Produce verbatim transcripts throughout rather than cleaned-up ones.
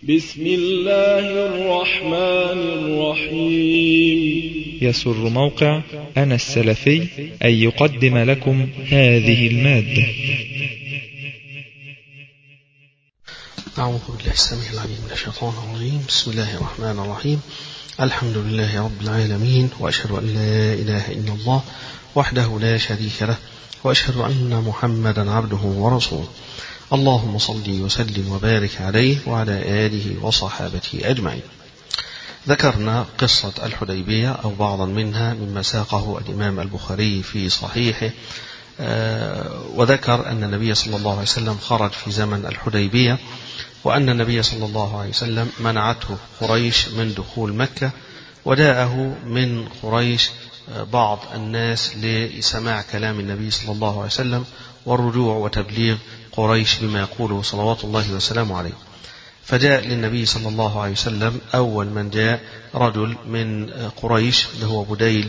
بسم الله الرحمن الرحيم. يسر موقع أنا السلفي أن يقدم لكم هذه المادة. أعوذ بالله السميع العليم من الشيطان الرجيم. بسم الله الرحمن الرحيم. الحمد لله رب العالمين، وأشهد أن لا إله إلا الله وحده لا شريك له، وأشهد أن محمدا عبده ورسوله. اللهم صل وسلم وبارك عليه وعلى آله وصحابته أجمعين. ذكرنا قصة الحديبية أو بعضا منها مما ساقه الإمام البخاري في صحيحه، وذكر أن النبي صلى الله عليه وسلم خرج في زمن الحديبية، وأن النبي صلى الله عليه وسلم منعته قريش من دخول مكة، وجاءه من قريش بعض الناس لسماع كلام النبي صلى الله عليه وسلم والرجوع وتبليغ قريش بما يقوله صلوات الله وسلامه عليه. فجاء للنبي صلى الله عليه وسلم أول من جاء رجل من قريش اللي هو بديل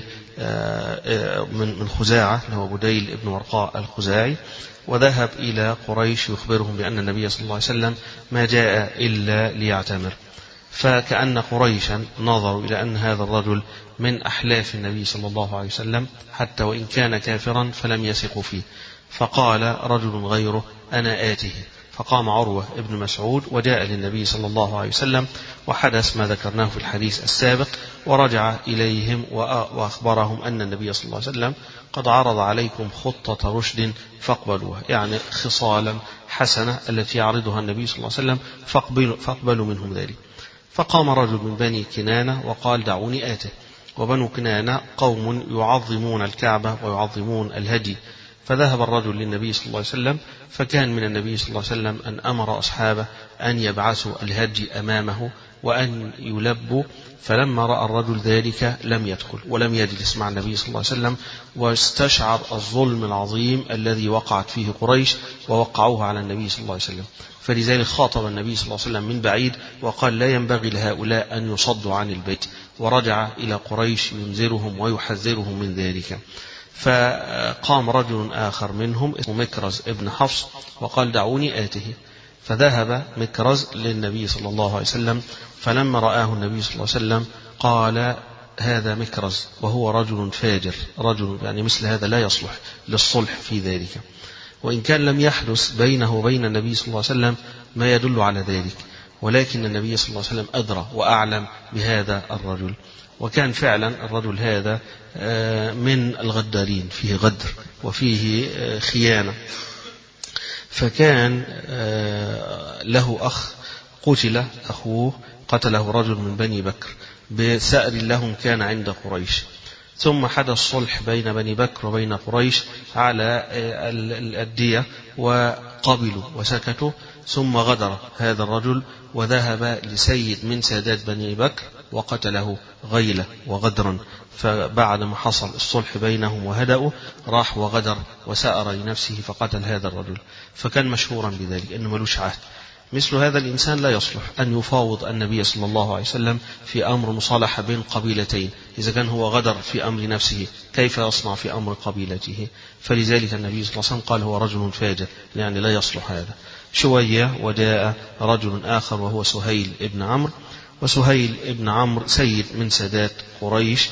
من خزاعة اللي هو بديل ابن ورقاء الخزاعي، وذهب إلى قريش يخبرهم بأن النبي صلى الله عليه وسلم ما جاء إلا ليعتمر. فكأن قريشا نظروا إلى أن هذا الرجل من أحلاف النبي صلى الله عليه وسلم، حتى وإن كان كافرا فلم يثقوا فيه. فقال رجل غيره أنا آته، فقام عروة ابن مسعود وجاء للنبي صلى الله عليه وسلم، وحدث ما ذكرناه في الحديث السابق، ورجع إليهم وأخبرهم أن النبي صلى الله عليه وسلم قد عرض عليكم خطة رشد فاقبلوها، يعني خصالا حسنة التي يعرضها النبي صلى الله عليه وسلم فاقبلوا, فاقبلوا منهم ذلك. فقام رجل من بني كنانة وقال دعوني آته. وبنو كنانة قوم يعظمون الكعبة ويعظمون الهدي. فذهب الرجل للنبي صلى الله عليه وسلم، فكان من النبي صلى الله عليه وسلم أن أمر أصحابه أن يبعثوا الهدي أمامه وأن يلبوا. فلما رأى الرجل ذلك لم يدخل ولم يجلس مع النبي صلى الله عليه وسلم، واستشعر الظلم العظيم الذي وقعت فيه قريش ووقعوه على النبي صلى الله عليه وسلم. فلذلك خاطب النبي صلى الله عليه وسلم من بعيد وقال لا ينبغي لهؤلاء أن يصدوا عن البيت، ورجع إلى قريش ينذرهم ويحذرهم من ذلك. فقام رجل آخر منهم اسمه مكرز ابن حفص وقال دعوني آته. فذهب مكرز للنبي صلى الله عليه وسلم، فلما رآه النبي صلى الله عليه وسلم قال هذا مكرز وهو رجل فاجر، رجل يعني مثل هذا لا يصلح للصلح في ذلك. وإن كان لم يحدث بينه وبين النبي صلى الله عليه وسلم ما يدل على ذلك، ولكن النبي صلى الله عليه وسلم أدرى وأعلم بهذا الرجل. وكان فعلا الرجل هذا من الغدارين، فيه غدر وفيه خيانة. فكان له أخ قتل، أخوه قتله رجل من بني بكر بسأر لهم كان عند قريش. ثم حدث صلح بين بني بكر وبين قريش على الدية، وقبلوا وسكتوا. ثم غدر هذا الرجل وذهب لسيد من سادات بني بكر وقتله غيلة وغدرا. فبعد ما حصل الصلح بينهم وهدأوا راح وغدر وسأر لنفسه فقتل هذا الرجل. فكان مشهورا بذلك أنه ملوش عهد. مثل هذا الإنسان لا يصلح أن يفاوض النبي صلى الله عليه وسلم في أمر مصالحة بين قبيلتين. إذا كان هو غدر في أمر نفسه كيف يصنع في أمر قبيلته؟ فلذلك النبي صلى الله عليه وسلم قال هو رجل فاجر، يعني لا يصلح هذا. شوية وجاء رجل آخر وهو سهيل ابن عمرو. وسهيل ابن عمرو سيد من سادات قريش،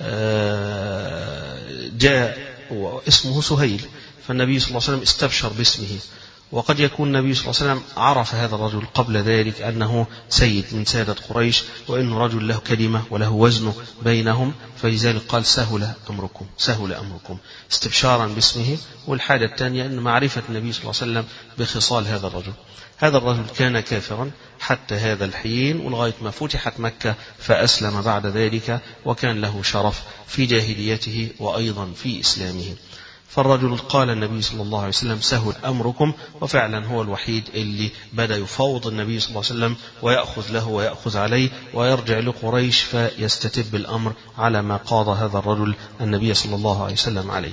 جاء اسمه سهيل. فالنبي صلى الله عليه وسلم استبشر باسمه، وقد يكون النبي صلى الله عليه وسلم عرف هذا الرجل قبل ذلك أنه سيد من سادة قريش، وأنه رجل له كلمة وله وزنه بينهم. فلذلك قال سهل أمركم، سهل أمركم، استبشارا باسمه. والحاجة الثانية أن معرفة النبي صلى الله عليه وسلم بخصال هذا الرجل. هذا الرجل كان كافرا حتى هذا الحين، ولغاية ما فتحت مكة فأسلم بعد ذلك، وكان له شرف في جاهليته وأيضا في إسلامه. فالرجل قال النبي صلى الله عليه وسلم سهل أمركم، وفعلا هو الوحيد اللي بدأ يفاوض النبي صلى الله عليه وسلم ويأخذ له ويأخذ عليه، ويرجع لقريش فيستتب الأمر على ما قاضى هذا الرجل النبي صلى الله عليه وسلم عليه.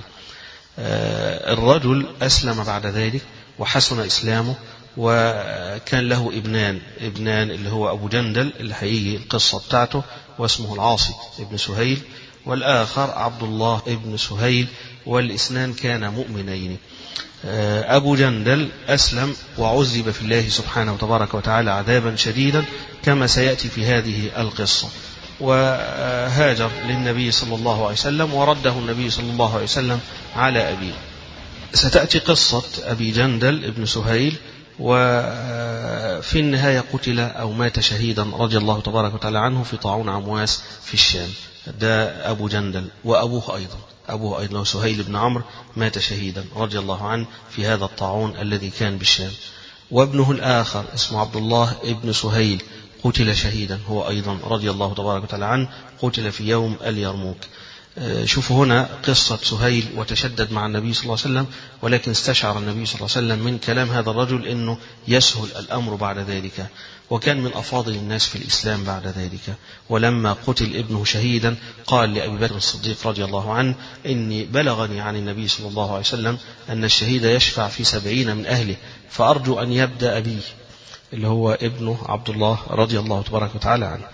الرجل أسلم بعد ذلك وحسن إسلامه، وكان له ابنان ابنان اللي هو أبو جندل اللي هيجي القصة بتاعته، واسمه العاصي ابن سهيل، والآخر عبد الله ابن سهيل، والاثنان كانا مؤمنين. أبو جندل أسلم وعذب في الله سبحانه وتبارك وتعالى عذابا شديدا كما سيأتي في هذه القصة، وهاجر للنبي صلى الله عليه وسلم ورده النبي صلى الله عليه وسلم على أبيه. ستأتي قصة أبي جندل ابن سهيل، وفي النهاية قتل أو مات شهيدا رضي الله تبارك وتعالى عنه في طاعون عمواس في الشام. ده أبو جندل، وأبوه أيضا أبوه أيضا سهيل بن عمرو مات شهيدا رضي الله عنه في هذا الطاعون الذي كان بالشام. وابنه الآخر اسمه عبد الله ابن سهيل قتل شهيدا هو أيضا رضي الله تبارك وتعالى عنه، قتل في يوم اليرموك. شوفوا هنا قصة سهيل وتشدد مع النبي صلى الله عليه وسلم، ولكن استشعر النبي صلى الله عليه وسلم من كلام هذا الرجل أنه يسهل الأمر بعد ذلك، وكان من أفاضل الناس في الإسلام بعد ذلك. ولما قتل ابنه شهيدا قال لأبي بكر الصديق رضي الله عنه: إني بلغني عن النبي صلى الله عليه وسلم أن الشهيد يشفع في سبعين من أهله، فأرجو أن يبدأ بي، اللي هو ابنه عبد الله رضي الله تبارك وتعالى عنه.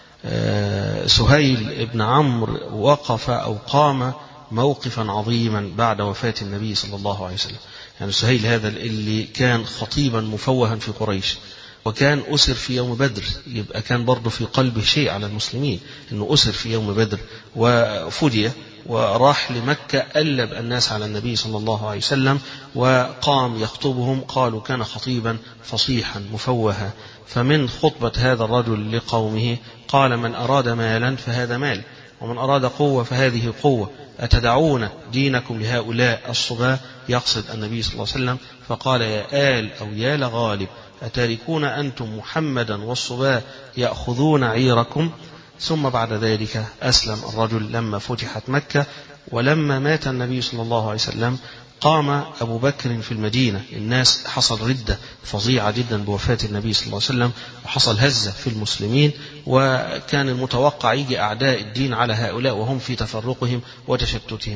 سهيل ابن عمرو وقف أو قام موقفا عظيما بعد وفاة النبي صلى الله عليه وسلم. يعني سهيل هذا اللي كان خطيبا مفوها في قريش، وكان أسر في يوم بدر، يبقى كان برضه في قلبه شيء على المسلمين أنه أسر في يوم بدر وفدي، وراح لمكة ألب الناس على النبي صلى الله عليه وسلم وقام يخطبهم. قالوا كان خطيبا فصيحا مفوها. فمن خطبة هذا الرجل لقومه قال: من أراد مالا فهذا مال، ومن أراد قوة فهذه قوة، أتدعون دينكم لهؤلاء الصباة؟ يقصد النبي صلى الله عليه وسلم. فقال: يا آل أو يا لغالب، أتاركون أنتم محمدا والصباة يأخذون عيركم؟ ثم بعد ذلك أسلم الرجل لما فتحت مكة. ولما مات النبي صلى الله عليه وسلم قام أبو بكر في المدينة، الناس حصل ردة فظيعة جدا بوفاة النبي صلى الله عليه وسلم، وحصل هزة في المسلمين، وكان المتوقع يجي أعداء الدين على هؤلاء وهم في تفرقهم وتشتتهم،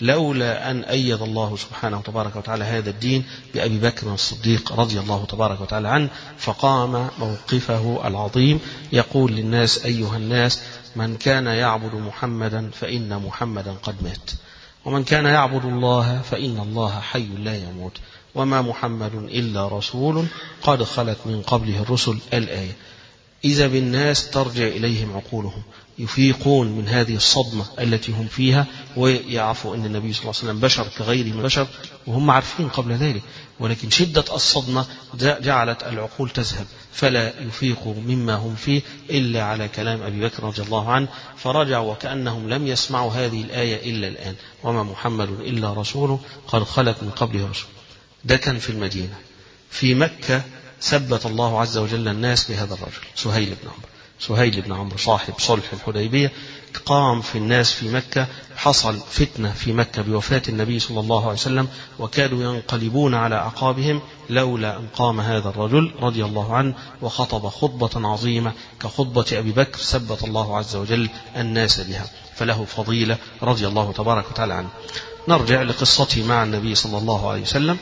لولا أن أيد الله سبحانه وتبارك وتعالى هذا الدين بأبي بكر الصديق رضي الله تبارك وتعالى عنه، فقام موقفه العظيم يقول للناس: أيها الناس، من كان يعبد محمدا فإن محمدا قد مات، ومن كان يعبد الله فإن الله حي لا يموت، وما محمد إلا رسول قد خلت من قبله الرسل. الآية. إذا بالناس ترجع إليهم عقولهم، يفيقون من هذه الصدمة التي هم فيها، ويعرفوا أن النبي صلى الله عليه وسلم بشر كغيره من البشر، وهم عارفين قبل ذلك، ولكن شدة الصدمة جعلت العقول تذهب، فلا يفيقوا مما هم فيه إلا على كلام أبي بكر رضي الله عنه، فرجعوا وكأنهم لم يسمعوا هذه الآية إلا الآن: وما محمد إلا رسول قد خلت من قبله رسل. ده كان في المدينة. في مكة ثبت الله عز وجل الناس بهذا الرجل سهيل بن عمرو. سهيل بن عمرو صاحب صلح الحديبية قام في الناس في مكة. حصل فتنة في مكة بوفاة النبي صلى الله عليه وسلم، وكادوا ينقلبون على أعقابهم لولا أن قام هذا الرجل رضي الله عنه وخطب خطبة عظيمة كخطبة أبي بكر ثبت الله عز وجل الناس بها، فله فضيلة رضي الله تبارك وتعالى عنه. نرجع لقصته مع النبي صلى الله عليه وسلم.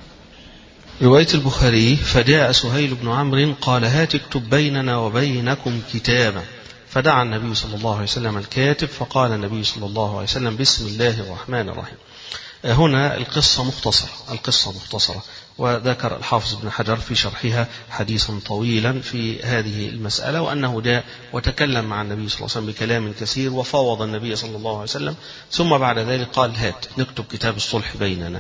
رواية البخاري: فجاء سهيل بن عمرو قال: هات اكتب بيننا وبينكم كتابا. فدعا النبي صلى الله عليه وسلم الكاتب، فقال النبي صلى الله عليه وسلم: بسم الله الرحمن الرحيم. هنا القصة مختصرة القصة مختصرة وذكر الحافظ ابن حجر في شرحها حديثا طويلا في هذه المسألة، وأنه جاء وتكلم مع النبي صلى الله عليه وسلم بكلام كثير وفاوض النبي صلى الله عليه وسلم، ثم بعد ذلك قال: هات نكتب كتاب الصلح بيننا.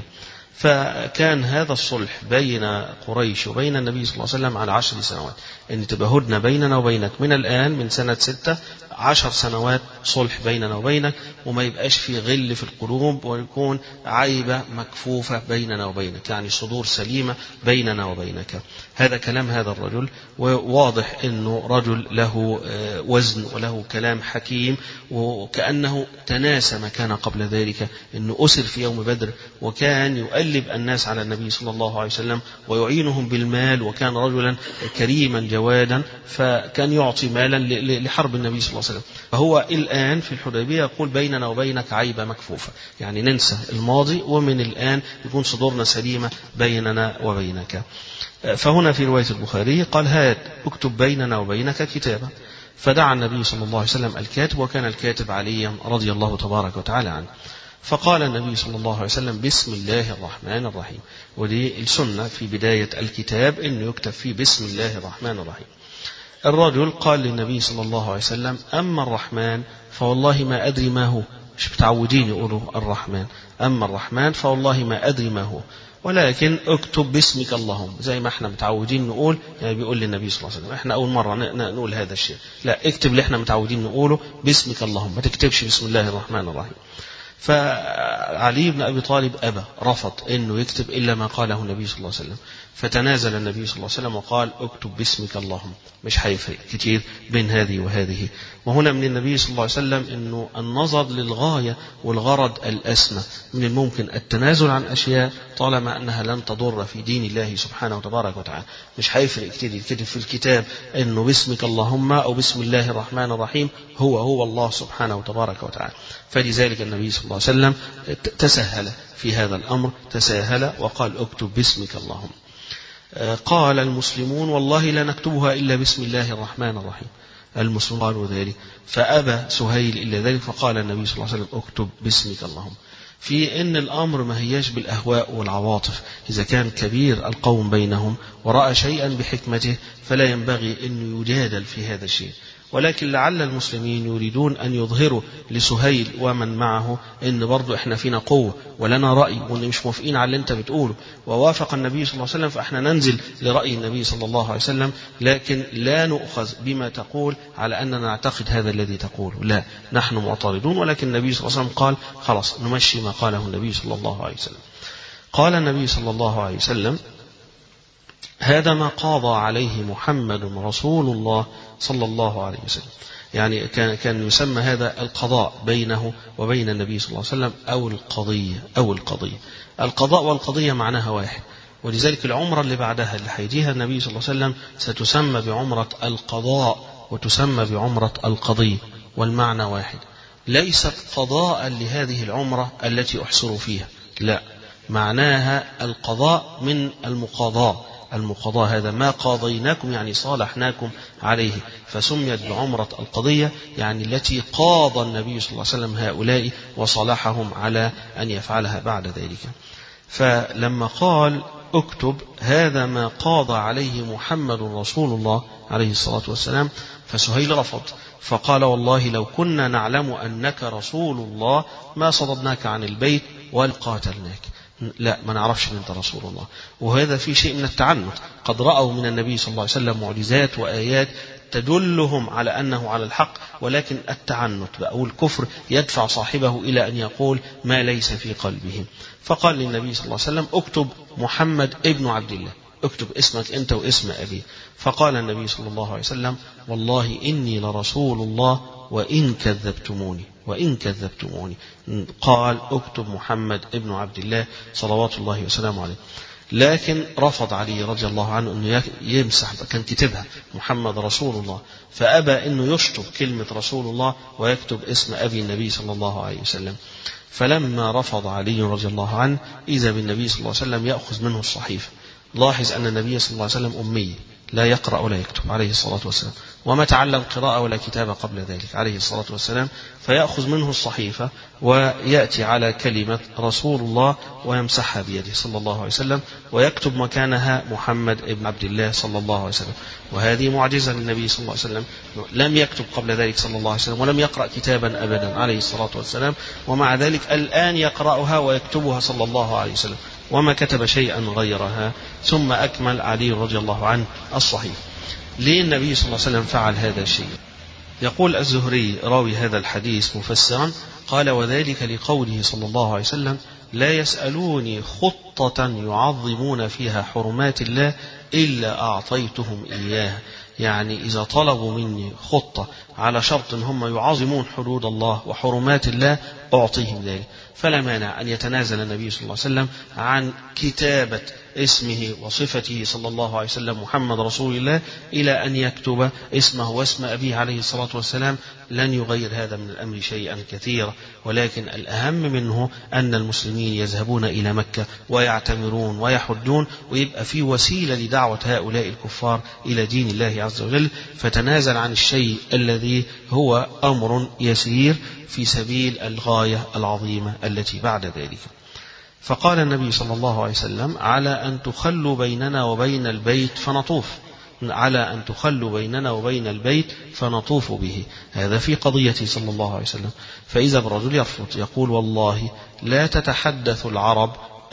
فكان هذا الصلح بين قريش وبين النبي صلى الله عليه وسلم على عشر سنوات، ان تبقى هدنة بيننا وبينك من الآن من سنة ستة عشر سنوات صلح بيننا وبينك، وما يبقاش في غل في القلوب، ويكون عيبة مكفوفة بيننا وبينك، يعني صدور سليمة بيننا وبينك. هذا كلام هذا الرجل، وواضح انه رجل له وزن وله كلام حكيم، وكأنه تناسى ما كان قبل ذلك، انه أسر في يوم بدر، وكان يؤلب الناس على النبي صلى الله عليه وسلم ويعينهم بالمال، وكان رجلا كريما جوادا، فكان يعطي مالا لحرب النبي صلى الله عليه وسلم. فهو الآن في الحديبية يقول: بيننا وبينك عيبة مكفوفة، يعني ننسى الماضي، ومن الآن يكون صدورنا سليمة بيننا وبينك. فهنا في رواية البخاري قال: هات اكتب بيننا وبينك كتابا. فدعا النبي صلى الله عليه وسلم الكاتب، وكان الكاتب عليا رضي الله تبارك وتعالى عنه. فقال النبي صلى الله عليه وسلم بسم الله الرحمن الرحيم. ودي السنة في بداية الكتاب أنه يكتب فيه بسم الله الرحمن الرحيم. الرجل قال للنبي صلى الله عليه وسلم أما الرحمن فوالله ما أدري ما هو. مش متعودين يقولوا الرحمن، أما الرحمن فوالله ما أدري ما هو، ولكن اكتب باسمك اللهم، زي ما احنا متعودين نقول. يعني بيقول للنبي صلى الله عليه وسلم احنا أول مرة نقول هذا الشيء، لا اكتب اللي احنا متعودين نقوله باسمك اللهم، ما تكتبش بسم الله الرحمن الرحيم. فعلي بن أبي طالب أبى، رفض أنه يكتب إلا ما قاله النبي صلى الله عليه وسلم. فتنازل النبي صلى الله عليه وسلم وقال اكتب باسمك اللهم، مش هيفرق كتير بين هذه وهذه. وهنا من النبي صلى الله عليه وسلم أنه النظر للغاية والغرض الأسمى. من الممكن التنازل عن أشياء طالما أنها لن تضر في دين الله سبحانه وتبارك وتعالى. مش هيفرق كتير يكتب في الكتاب أنه باسمك اللهم أو بسم الله الرحمن الرحيم، هو هو الله سبحانه وتبارك وتعالى. فلذلك النبي صلى الله عليه وسلم تسهل في هذا الأمر، تساهل وقال اكتب باسمك اللهم. قال المسلمون والله لا نكتبها إلا بسم الله الرحمن الرحيم. المسلمون قالوا ذلك، فأبى سهيل إلا ذلك، فقال النبي صلى الله عليه وسلم اكتب باسمك اللهم. في إن الأمر ما هياش بالأهواء والعواطف. إذا كان كبير القوم بينهم ورأى شيئا بحكمته فلا ينبغي أن يجادل في هذا الشيء، ولكن لعل المسلمين يريدون أن يظهروا لسهيل ومن معه إن برضو إحنا فينا قوة ولنا رأي وإن مش موافقين على اللي أنت بتقوله. ووافق النبي صلى الله عليه وسلم فإحنا ننزل لرأي النبي صلى الله عليه وسلم، لكن لا نؤخذ بما تقول على أننا نعتقد هذا الذي تقوله، لا، نحن معترضون. ولكن النبي صلى الله عليه وسلم قال خلاص نمشي ما قاله النبي صلى الله عليه وسلم. قال النبي صلى الله عليه وسلم هذا ما قاضى عليه محمد رسول الله صلى الله عليه وسلم. يعني كان كان يسمى هذا القضاء بينه وبين النبي صلى الله عليه وسلم أو القضية أو القضية. القضاء والقضية معناها واحد، ولذلك العمرة اللي بعدها اللي هيجيها النبي صلى الله عليه وسلم ستسمى بعمرة القضاء وتسمى بعمرة القضية، والمعنى واحد. ليست قضاء لهذه العمرة التي أحصروا فيها، لا، معناها القضاء من المقاضاة. المقاضاة هذا ما قاضيناكم يعني صالحناكم عليه، فسميت بعمرة القضية يعني التي قاضى النبي صلى الله عليه وسلم هؤلاء وصالحهم على أن يفعلها بعد ذلك. فلما قال اكتب هذا ما قاضى عليه محمد رسول الله عليه الصلاة والسلام، فسهيل رفض فقال والله لو كنا نعلم أنك رسول الله ما صددناك عن البيت والقاتلناك. لا، ما نعرفش ان انت رسول الله. وهذا في شيء من التعنت. قد رأوا من النبي صلى الله عليه وسلم معجزات وآيات تدلهم على أنه على الحق، ولكن التعنت أو الكفر يدفع صاحبه إلى أن يقول ما ليس في قلبه. فقال للنبي صلى الله عليه وسلم اكتب محمد ابن عبد الله، اكتب اسمك أنت واسم أبي. فقال النبي صلى الله عليه وسلم والله إني لرسول الله وإن كذبتموني وإن كذبتموني. قال اكتب محمد ابن عبد الله صلوات الله وسلامه عليه. لكن رفض علي رضي الله عنه أنه يمسح، كان كتبها محمد رسول الله، فأبى أنه يشطب كلمة رسول الله ويكتب اسم أبي النبي صلى الله عليه وسلم. فلما رفض علي رضي الله عنه إذا بالنبي صلى الله عليه وسلم يأخذ منه الصحيفة. لاحظ أن النبي صلى الله عليه وسلم أمي، لا يقرأ ولا يكتب عليه الصلاة والسلام، وما تعلم قراءة ولا كتابة قبل ذلك عليه الصلاة والسلام. فيأخذ منه الصحيفة ويأتي على كلمة رسول الله ويمسحها بيده صلى الله عليه وسلم ويكتب مكانها محمد ابن عبد الله صلى الله عليه وسلم. وهذه معجزة للنبي صلى الله عليه وسلم، لم يكتب قبل ذلك صلى الله عليه وسلم ولم يقرأ كتابا أبدا عليه الصلاة والسلام، ومع ذلك الآن يقرأها ويكتبها صلى الله عليه وسلم وما كتب شيئا غيرها. ثم أكمل علي رضي الله عنه الصحيح. ليه النبي صلى الله عليه وسلم فعل هذا الشيء؟ يقول الزهري راوي هذا الحديث مفسرا قال وذلك لقوله صلى الله عليه وسلم لا يسألوني خطة يعظمون فيها حرمات الله إلا أعطيتهم إياها. يعني إذا طلبوا مني خطة على شرط هم يعظمون حدود الله وحرمات الله أعطيهم ذلك. فلا مانع أن يتنازل النبي صلى الله عليه وسلم عن كتابة اسمه وصفته صلى الله عليه وسلم محمد رسول الله إلى أن يكتب اسمه واسم أبيه عليه الصلاة والسلام. لن يغير هذا من الأمر شيئا كثيرا، ولكن الأهم منه أن المسلمين يذهبون إلى مكة ويعتمرون ويحجون، ويبقى في وسيلة لدعوة هؤلاء الكفار إلى دين الله عز وجل، فتنازل عن الشيء الذي هو أمر يسير في سبيل الغاية العظيمة التي بعد ذلك. فقال النبي صلى الله عليه وسلم: على أن تخلوا بيننا وبين البيت فنطوف، على أن تخلوا بيننا وبين البيت فنطوف به. هذا في قضيته صلى الله عليه وسلم. فإذا الرجل يرفض يقول: والله لا تتحدث العرب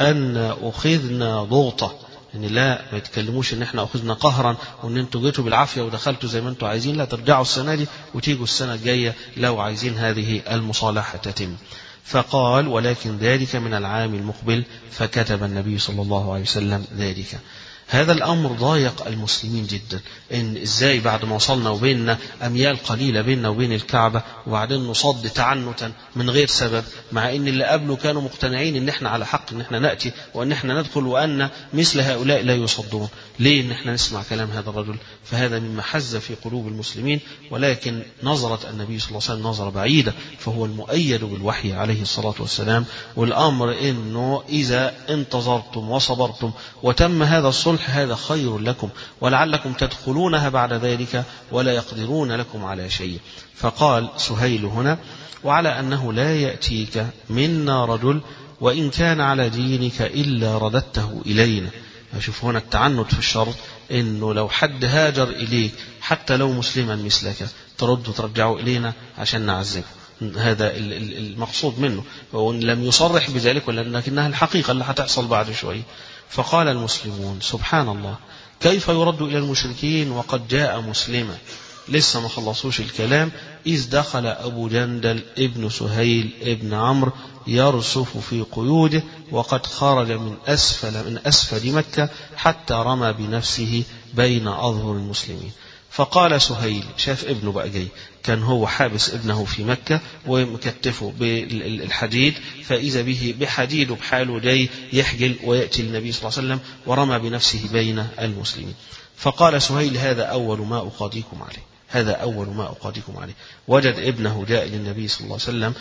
أن أخذنا ضغطة، يعني لا ما يتكلموش ان احنا اخذنا قهرا وان انتوا جيتوا بالعافيه ودخلتوا زي ما انتوا عايزين، لا ترجعوا السنه دي وتيجوا السنه الجايه لو عايزين هذه المصالحه تتم. فقال: ولكن ذلك من العام المقبل، فكتب النبي صلى الله عليه وسلم ذلك. هذا الأمر ضايق المسلمين جدا، إن إزاي بعد ما وصلنا وبيننا أميال قليلة بيننا وبين الكعبة وبعدين نصد تعنتا من غير سبب، مع إن اللي قبله كانوا مقتنعين إن إحنا على حق، إن إحنا نأتي وإن إحنا ندخل وأن مثل هؤلاء لا يصدون. ليه إن إحنا نسمع كلام هذا الرجل؟ فهذا مما حز في قلوب المسلمين. ولكن نظرة النبي صلى الله عليه وسلم نظرة بعيدة، فهو المؤيد بالوحي عليه الصلاة والسلام. والأمر إنه إذا انتظرتم وصبرتم وتم هذا الصلح هذا خير لكم، ولعلكم تدخلونها بعد ذلك ولا يقدرون لكم على شيء. فقال سهيل هنا: وعلى أنه لا يأتيك منا رجل وإن كان على دينك إلا رددته إلينا. شوف هنا التعنت في الشرط، إنه لو حد هاجر إليك حتى لو مسلما مثلك ترد ترجعه إلينا عشان نعذبه. هذا المقصود منه، وإن لم يصرح بذلك ولكنها الحقيقة اللي هتحصل بعد شوي. فقال المسلمون: سبحان الله، كيف يرد إلى المشركين وقد جاء مسلما؟ لسه ما خلصوش الكلام إذ دخل أبو جندل ابن سهيل ابن عمرو يرسف في قيوده، وقد خرج من أسفل من أسفل مكة حتى رمى بنفسه بين أظهر المسلمين. فقال سهيل، شاف ابنه بقى جاي، كان هو حابس ابنه في مكة ومكتفه بالحديد، فإذا به بحديد بحاله جاي يحجل ويأتي النبي صلى الله عليه وسلم ورمى بنفسه بين المسلمين. فقال سهيل: هذا أول ما أقاضيكم عليه، هذا أول ما أقاضيكم عليه. وجد ابنه جاء للنبي صلى الله عليه وسلم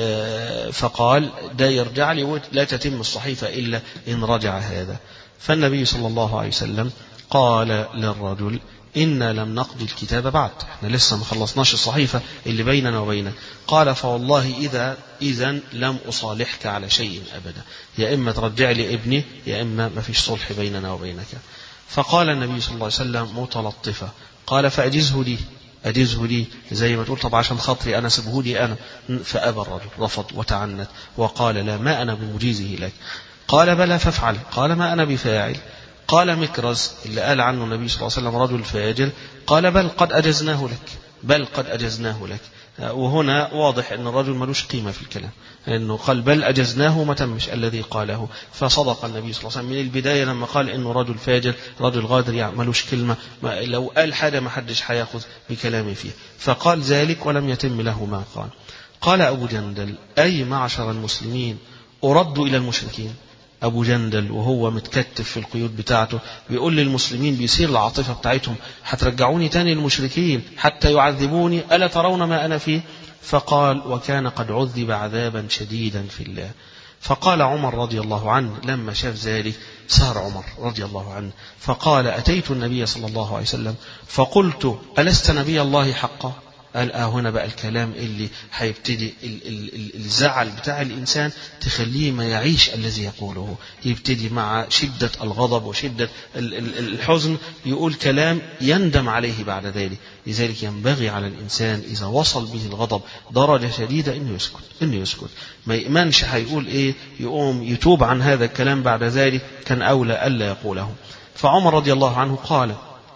فقال: ده يرجع لي لا تتم الصحيفة إلا إن رجع هذا. فالنبي صلى الله عليه وسلم قال للرجل: إنا لم نقضي الكتاب بعد، احنا لسه ما خلصناش الصحيفة اللي بيننا وبينك. قال: فوالله إذا إذن لم أصالحك على شيء أبدا، يا إما ترجع لي ابني يا إما ما فيش صلح بيننا وبينك. فقال النبي صلى الله عليه وسلم متلطفا، قال: فأجزه لي، أجزه لي زي ما تقول، طب عشان خاطري أنا سبه لي أنا. فأبى الرجل، رفض وتعنت وقال: لا، ما أنا بمجيزه لك. قال: بلى فافعل. قال: ما أنا بفاعل. قال مكرز اللي قال عنه النبي صلى الله عليه وسلم رجل فاجر، قال: بل قد أجزناه لك، بل قد أجزناه لك. وهنا واضح أن الرجل ملوش قيمة في الكلام، أنه قال بل أجزناه ما تمش الذي قاله. فصدق النبي صلى الله عليه وسلم من البداية لما قال أنه رجل فاجر رجل غادر، يعني ملوش كلمة، ما لو قال حاجة ما حدش هياخذ بكلامه فيه. فقال ذلك ولم يتم له ما قال. قال أبو جندل: أي معشر المسلمين أرد إلى المشركين؟ أبو جندل وهو متكتف في القيود بتاعته بيقول للمسلمين بيصير العاطفة بتاعتهم: هترجعوني تاني للمشركين حتى يعذبوني، ألا ترون ما أنا فيه؟ فقال: وكان قد عذب عذابا شديدا في الله. فقال عمر رضي الله عنه لما شاف ذلك، سار عمر رضي الله عنه فقال: أتيت النبي صلى الله عليه وسلم فقلت: ألست نبي الله حقا؟ قال: آه هنا بقى الكلام اللي هيبتدي الزعل بتاع الإنسان تخليه ما يعيش الذي يقوله، يبتدي مع شدة الغضب وشدة الحزن يقول كلام يندم عليه بعد ذلك. لذلك ينبغي على الإنسان إذا وصل به الغضب درجة شديدة إنه يسكت، إنه يسكت، ما يأمنش هيقول إيه، يقوم يتوب عن هذا الكلام بعد ذلك، كان أولى ألا يقوله. فعمر رضي الله عنه قال: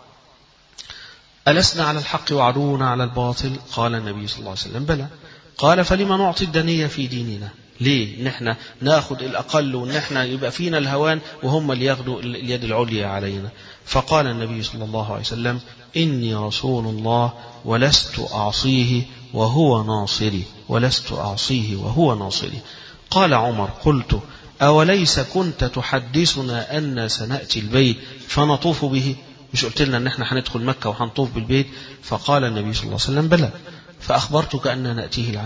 ألسنا على الحق وعدونا على الباطل؟ قال النبي صلى الله عليه وسلم: بلى. قال: فلما نعطي الدنية في ديننا؟ ليه نحن ناخد الأقل ونحن يبقى فينا الهوان وهم اللي ياخدوا اليد العليا علينا؟ فقال النبي صلى الله عليه وسلم: إني رسول الله ولست أعصيه وهو ناصري، ولست أعصيه وهو ناصري. قال عمر: قلت: أوليس كنت تحدثنا أن سنأتي البيت فنطوف به؟ مش قلت لنا ان احنا هندخل مكة وهنطوف بالبيت؟ فقال النبي صلى الله عليه وسلم: بلى، فأخبرتك أننا نأتيه العام.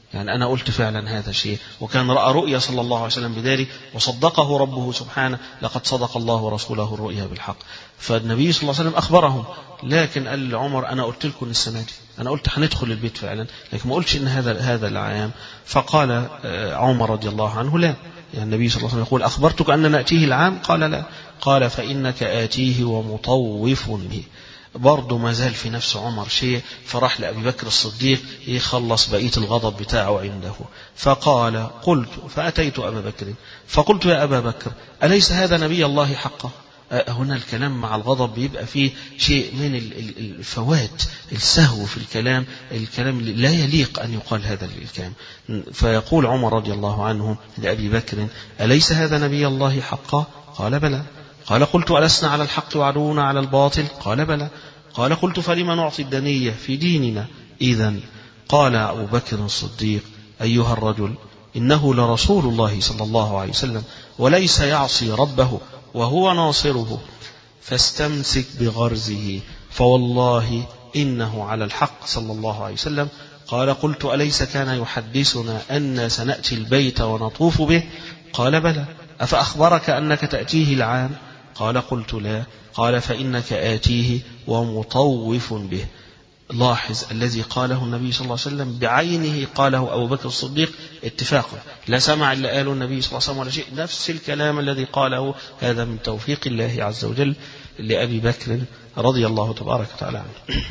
يعني أنا قلت فعلا هذا الشيء، وكان رأى رؤيا صلى الله عليه وسلم بذلك وصدقه ربه سبحانه، لقد صدق الله ورسوله الرؤيا بالحق. فالنبي صلى الله عليه وسلم أخبرهم، لكن قال لعمر أنا قلت لكم السنة دي، أنا قلت هندخل البيت فعلا، لكن ما قلتش إن هذا هذا العام. فقال عمر رضي الله عنه لا، يعني النبي صلى الله عليه وسلم يقول أخبرتك أن نأتيه العام؟ قال لا. قال فإنك آتيه ومطوف به. برضه ما زال في نفس عمر شيء، فراح لأبي بكر الصديق يخلص بقية الغضب بتاعه عنده. فقال قلت فأتيت أبا بكر فقلت يا أبا بكر أليس هذا نبي الله حقا؟ هنا الكلام مع الغضب بيبقى فيه شيء من الفوات، السهو في الكلام، الكلام لا يليق أن يقال هذا الكلام. فيقول عمر رضي الله عنه لأبي بكر أليس هذا نبي الله حقا؟ قال بلى. قال قلت ألسنا على الحق وعدونا على الباطل؟ قال بلى. قال قلت فلما نعطي الدنية في ديننا إذن؟ قال أبو بكر الصديق أيها الرجل إنه لرسول الله صلى الله عليه وسلم وليس يعصي ربه وهو ناصره، فاستمسك بغرزه فوالله إنه على الحق صلى الله عليه وسلم. قال قلت أليس كان يحدثنا أن سنأتي البيت ونطوف به؟ قال بلى. أفأخبرك أنك تأتيه العام؟ قال قلت لا. قال فإنك آتيه ومطوف به. لاحظ الذي قاله النبي صلى الله عليه وسلم بعينه قاله أبو بكر الصديق اتفاقا، لا سمع اللي قاله النبي صلى الله عليه وسلم ولا شيء، نفس الكلام الذي قاله، هذا من توفيق الله عز وجل لأبي بكر رضي الله تبارك وتعالى عنه.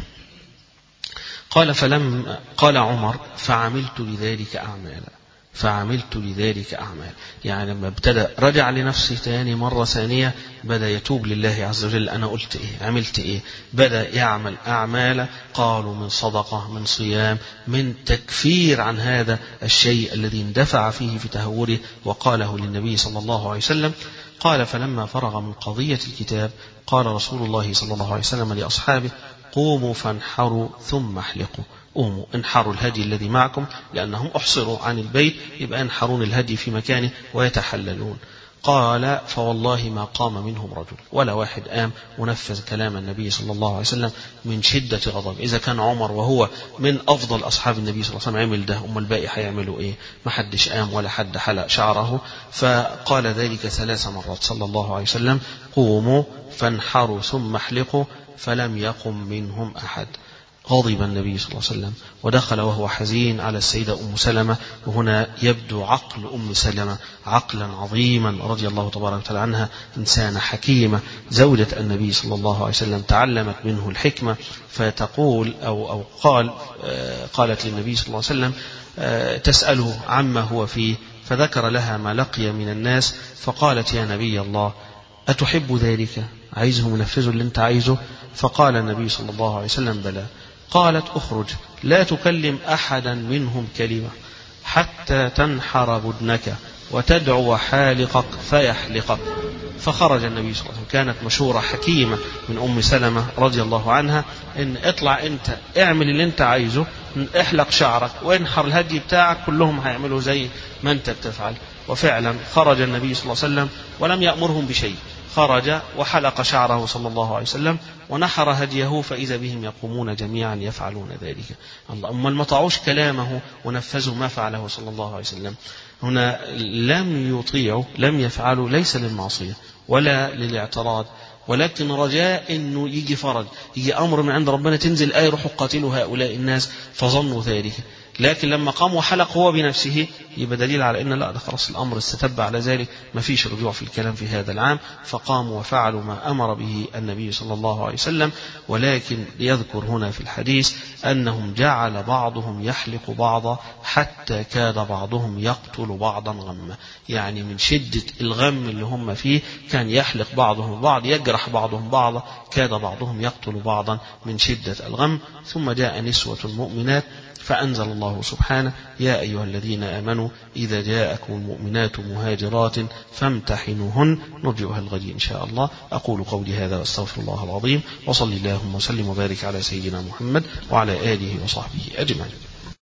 قال فلم قال عمر فعملت لذلك أعمالا، فعملت لذلك أعمال، يعني لما ابتدأ رجع لنفسه تاني مرة ثانية بدأ يتوب لله عز وجل، أنا قلت إيه عملت إيه، بدأ يعمل أعمال قالوا من صدقة من صيام من تكفير عن هذا الشيء الذي اندفع فيه في تهوره وقاله للنبي صلى الله عليه وسلم. قال فلما فرغ من قضية الكتاب قال رسول الله صلى الله عليه وسلم لأصحابه قوموا فانحروا ثم احلقوا، قوموا انحروا الهدي الذي معكم، لأنهم أحصروا عن البيت يبقى ينحرون الهدي في مكانه ويتحللون. قال فوالله ما قام منهم رجل، ولا واحد قام ونفذ كلام النبي صلى الله عليه وسلم من شدة غضب. إذا كان عمر وهو من أفضل أصحاب النبي صلى الله عليه وسلم عمل ده، أم الباقي هيعملوا إيه؟ ما حدش قام ولا حد حلق شعره. فقال ذلك ثلاث مرات صلى الله عليه وسلم قوموا فانحروا ثم احلقوا، فلم يقم منهم أحد. غضب النبي صلى الله عليه وسلم ودخل وهو حزين على السيدة أم سلمة، وهنا يبدو عقل أم سلمة عقلا عظيما رضي الله تبارك وتعالى عنها، إنسانة حكيمة زوجة النبي صلى الله عليه وسلم تعلمت منه الحكمة، فتقول أو, أو قال قالت للنبي صلى الله عليه وسلم تسأله عما هو فيه، فذكر لها ما لقي من الناس، فقالت يا نبي الله أتحب ذلك؟ عايزه منفذه اللي انت عايزه؟ فقال النبي صلى الله عليه وسلم بلى. قالت اخرج لا تكلم أحدا منهم كلمة حتى تنحر بدنك وتدعو حالقك فيحلقك. فخرج النبي صلى الله عليه وسلم. كانت مشورة حكيمة من أم سلمة رضي الله عنها، إن اطلع أنت اعمل اللي أنت عايزه، احلق شعرك وانحر الهدي بتاعك، كلهم هيعملوا زي ما أنت بتفعل. وفعلا خرج النبي صلى الله عليه وسلم ولم يأمرهم بشيء، خرج وحلق شعره صلى الله عليه وسلم ونحر هديه، فإذا بهم يقومون جميعا يفعلون ذلك. اللهم ما طاعوش كلامه ونفذوا ما فعله صلى الله عليه وسلم. هنا لم يطيعوا لم يفعلوا ليس للمعصية ولا للاعتراض، ولكن رجاء انه يجي فرج، يجي امر من عند ربنا، تنزل آية روحوا قاتلوا هؤلاء الناس، فظنوا ذلك. لكن لما قام وحلق هو بنفسه يبقى دليل على ان لا، ده خلاص الامر استتب على ذلك، ما فيش رجوع في الكلام في هذا العام. فقاموا وفعلوا ما امر به النبي صلى الله عليه وسلم. ولكن يذكر هنا في الحديث انهم جعل بعضهم يحلق بعضا حتى كاد بعضهم يقتل بعضا غمه، يعني من شدة الغم اللي هم فيه كان يحلق بعضهم بعض، يجرح بعضهم بعضا، كاد بعضهم يقتل بعضا من شدة الغم. ثم جاء نسوة مؤمنات فأنزل الله سبحانه يا أيها الذين آمنوا إذا جاءكم المؤمنات مهاجرات فامتحنوهن، نرجئها الغد إن شاء الله. أقول قولي هذا واستغفر الله العظيم، وصلي اللهم وسلم وبارك على سيدنا محمد وعلى آله وصحبه أجمعين.